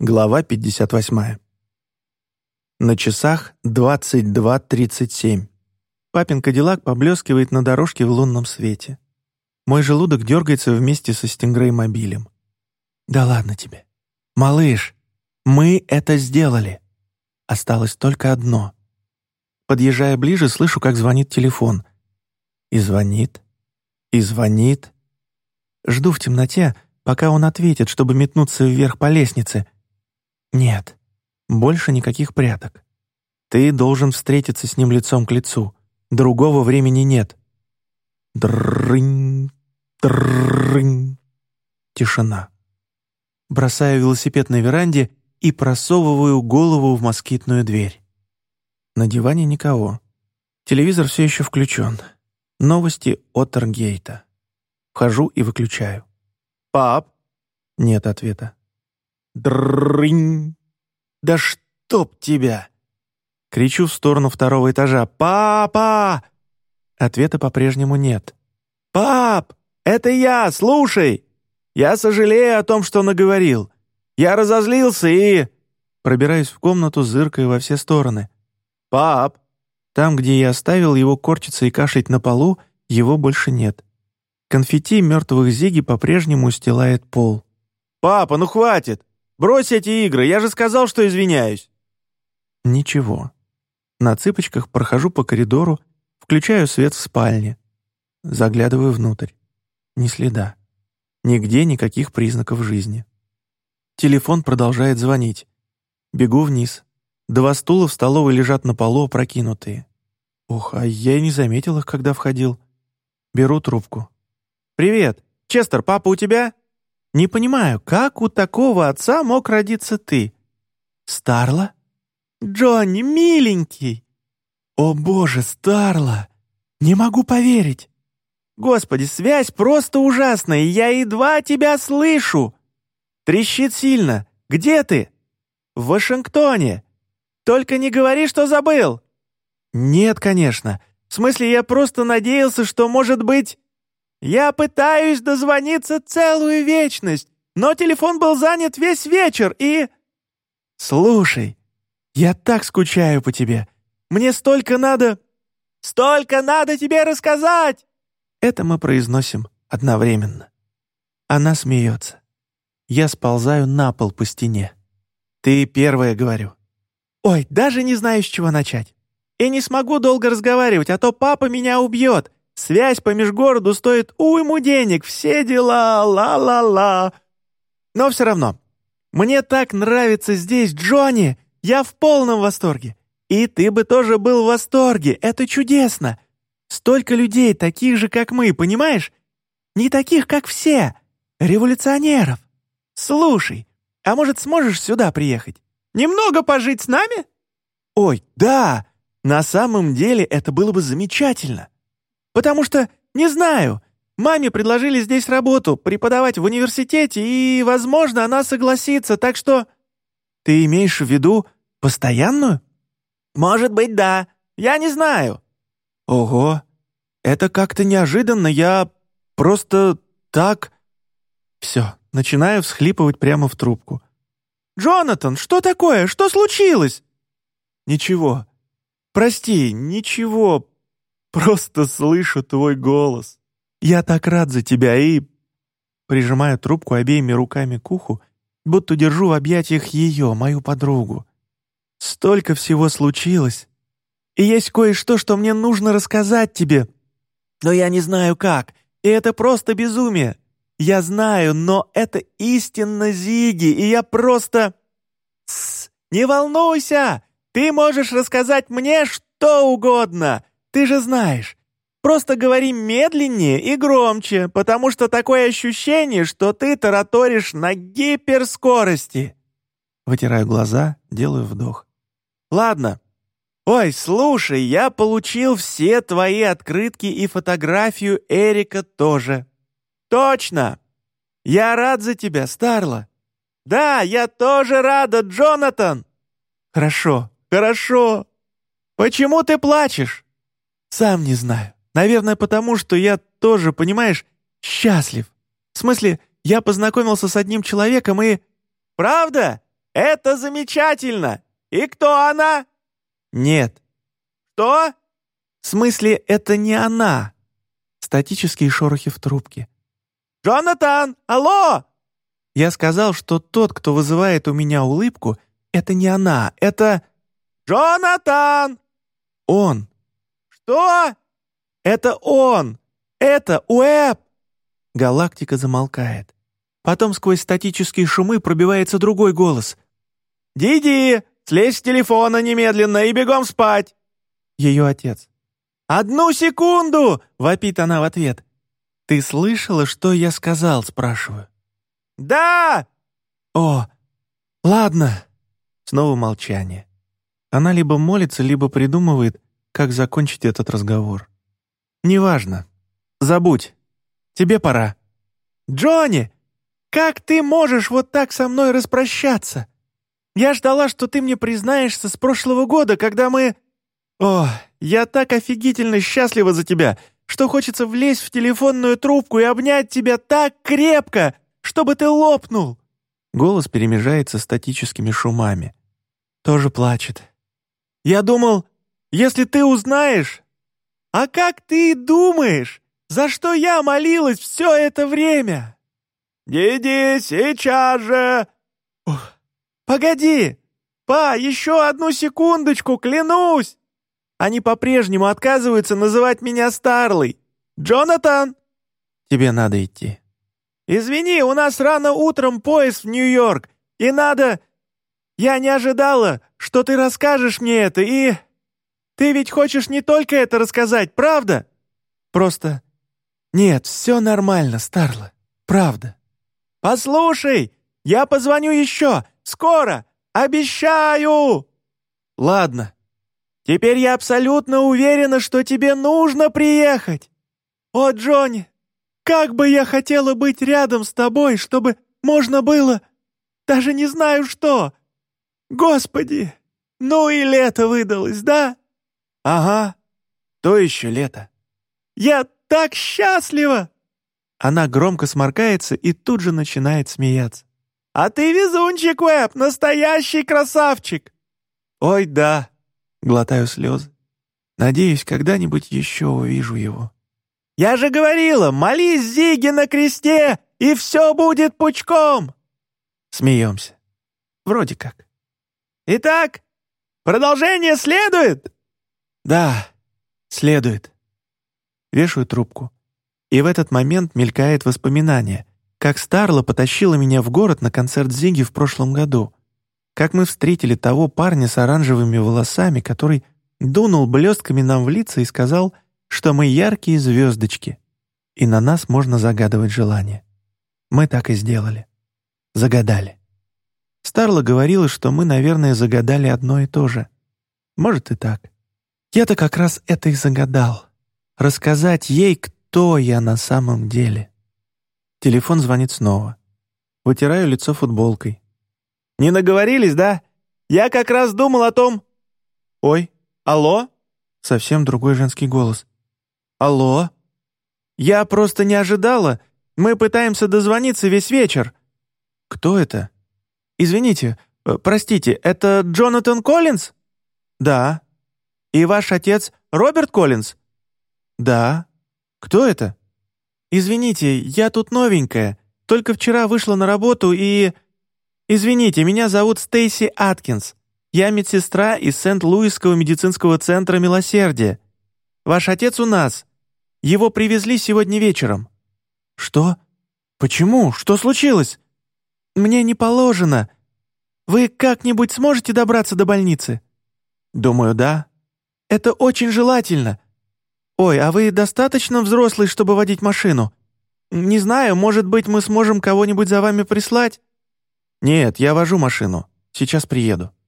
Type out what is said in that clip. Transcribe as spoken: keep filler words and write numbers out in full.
Глава пятьдесят восьмая. На часах двадцать два тридцать семь. Папин кадиллак поблескивает на дорожке в лунном свете. Мой желудок дергается вместе со стингрей-мобилем. Да ладно тебе. Малыш, мы это сделали. Осталось только одно. Подъезжая ближе, слышу, как звонит телефон. И звонит, и звонит. Жду в темноте, пока он ответит, чтобы метнуться вверх по лестнице. Нет, больше никаких пряток. Ты должен встретиться с ним лицом к лицу. Другого времени нет. Дрынь, дрынь. Тишина. Бросаю велосипед на веранде и просовываю голову в москитную дверь. На диване никого. Телевизор все еще включен. Новости Оттергейта. Вхожу и выключаю. «Пап?» Нет ответа. Дрынь! Да чтоб тебя! Кричу в сторону второго этажа. «Папа!» Ответа по-прежнему нет. «Пап! Это я! Слушай! Я сожалею о том, что наговорил. Я разозлился и...» Пробираюсь в комнату, зыркая во все стороны. «Пап!» Там, где я оставил его корчиться и кашлять на полу, его больше нет. Конфетти мертвых Зигги по-прежнему устилает пол. «Папа, ну хватит! Брось эти игры, я же сказал, что извиняюсь!» Ничего. На цыпочках прохожу по коридору, включаю свет в спальне. Заглядываю внутрь. Ни следа. Нигде никаких признаков жизни. Телефон продолжает звонить. Бегу вниз. Два стула в столовой лежат на полу, опрокинутые. Ух, а я и не заметил их, когда входил. Беру трубку. «Привет! Честер, папа у тебя?» «Не понимаю, как у такого отца мог родиться ты?» «Старла?» «Джонни, миленький!» «О боже, Старла! Не могу поверить!» «Господи, связь просто ужасная, я едва тебя слышу!» «Трещит сильно. Где ты?» «В Вашингтоне. Только не говори, что забыл!» «Нет, конечно. В смысле, я просто надеялся, что, может быть...» «Я пытаюсь дозвониться целую вечность, но телефон был занят весь вечер и...» «Слушай, я так скучаю по тебе. Мне столько надо...» «Столько надо тебе рассказать!» Это мы произносим одновременно. Она смеется. Я сползаю на пол по стене. «Ты первая, — говорю. Ой, даже не знаю, с чего начать. И не смогу долго разговаривать, а то папа меня убьет. Связь по межгороду стоит уйму денег, все дела, ла-ла-ла. Но все равно, мне так нравится здесь, Джонни, я в полном восторге. И ты бы тоже был в восторге, это чудесно. Столько людей, таких же, как мы, понимаешь? Не таких, как все, революционеров. Слушай, а может, сможешь сюда приехать? Немного пожить с нами? Ой, да, на самом деле это было бы замечательно. Потому что, не знаю, маме предложили здесь работу, преподавать в университете, и, возможно, она согласится, так что... Ты имеешь в виду постоянную? Может быть, да. Я не знаю. Ого, это как-то неожиданно, я просто так... Все, начинаю всхлипывать прямо в трубку. «Джонатан, что такое? Что случилось?» «Ничего. Прости, ничего. Просто слышу твой голос. Я так рад за тебя и...» Прижимаю трубку обеими руками к уху, будто держу в объятиях ее, мою подругу. Столько всего случилось. И есть кое-что, что мне нужно рассказать тебе. Но я не знаю как, и это просто безумие. Я знаю, но это истинно Зигги, и я просто... Тссс, не волнуйся, ты можешь рассказать мне что угодно. Ты же знаешь, просто говори медленнее и громче, потому что такое ощущение, что ты тараторишь на гиперскорости. Вытираю глаза, делаю вдох. Ладно. Ой, слушай, я получил все твои открытки и фотографию Эрика тоже. Точно. Я рад за тебя, Старла. Да, я тоже рада, Джонатан. Хорошо, хорошо. Почему ты плачешь? Сам не знаю. Наверное, потому что я тоже, понимаешь, счастлив. В смысле, я познакомился с одним человеком и... Правда? Это замечательно! И кто она?» «Нет». «Что?» «В смысле, это не она». Статические шорохи в трубке. «Джонатан! Алло!» Я сказал, что тот, кто вызывает у меня улыбку, это не она, это... «Джонатан!» Он. «Что?» Это он! Это Уэбб!» Галактика замолкает. Потом сквозь статические шумы пробивается другой голос. «Диди, слезь с телефона немедленно и бегом спать!» Ее отец. «Одну секунду!» — вопит она в ответ. «Ты слышала, что я сказал?» — спрашиваю. «Да!» «О, ладно!» Снова молчание. Она либо молится, либо придумывает, как закончить этот разговор. «Неважно. Забудь. Тебе пора». «Джонни, как ты можешь вот так со мной распрощаться? Я ждала, что ты мне признаешься с прошлого года, когда мы... О, я так офигительно счастлива за тебя, что хочется влезть в телефонную трубку и обнять тебя так крепко, чтобы ты лопнул». Голос перемежается статическими шумами. Тоже плачет. «Я думал, если ты узнаешь... А как ты думаешь, за что я молилась все это время?» «Диди, сейчас же!» Ух. «Погоди! Па, еще одну секундочку, клянусь!» Они по-прежнему отказываются называть меня Старлой. «Джонатан!» «Тебе надо идти». «Извини, у нас рано утром поезд в Нью-Йорк, и надо... Я не ожидала, что ты расскажешь мне это, и... Ты ведь хочешь не только это рассказать, правда?» «Просто... Нет, все нормально, Старла. Правда». «Послушай, я позвоню еще, скоро, обещаю!» «Ладно». «Теперь я абсолютно уверена, что тебе нужно приехать. О, Джонни, как бы я хотела быть рядом с тобой, чтобы можно было... Даже не знаю что. Господи, ну и лето выдалось, да?» «Ага. То еще лето». «Я так счастлива!» Она громко сморкается и тут же начинает смеяться. «А ты везунчик, Уэбб, настоящий красавчик!» «Ой, да!» — глотаю слезы. «Надеюсь, когда-нибудь еще увижу его». «Я же говорила, молись Зиге на кресте, и все будет пучком!» Смеемся. Вроде как. «Итак, продолжение следует?» «Да, следует». Вешаю трубку. И в этот момент мелькает воспоминание, как Старла потащила меня в город на концерт Зиги в прошлом году, как мы встретили того парня с оранжевыми волосами, который дунул блестками нам в лица и сказал, что мы яркие звездочки, и на нас можно загадывать желания. Мы так и сделали. Загадали. Старла говорила, что мы, наверное, загадали одно и то же. Может и так. Я-то как раз это и загадал. Рассказать ей, кто я на самом деле. Телефон звонит снова. Вытираю лицо футболкой. «Не наговорились, да? Я как раз думал о том...» «Ой, алло?» Совсем другой женский голос. «Алло?» «Я просто не ожидала. Мы пытаемся дозвониться весь вечер». «Кто это?» «Извините, э, простите, это Джонатан Коллинз?» «Да». «И ваш отец Роберт Коллинз?» «Да». «Кто это?» «Извините, я тут новенькая. Только вчера вышла на работу и... Извините, меня зовут Стейси Аткинс. Я медсестра из Сент-Луисского медицинского центра «Милосердие». Ваш отец у нас. Его привезли сегодня вечером». «Что? Почему? Что случилось?» «Мне не положено. Вы как-нибудь сможете добраться до больницы?» «Думаю, да». «Это очень желательно. Ой, а вы достаточно взрослый, чтобы водить машину? Не знаю, может быть, мы сможем кого-нибудь за вами прислать?» «Нет, я вожу машину. Сейчас приеду».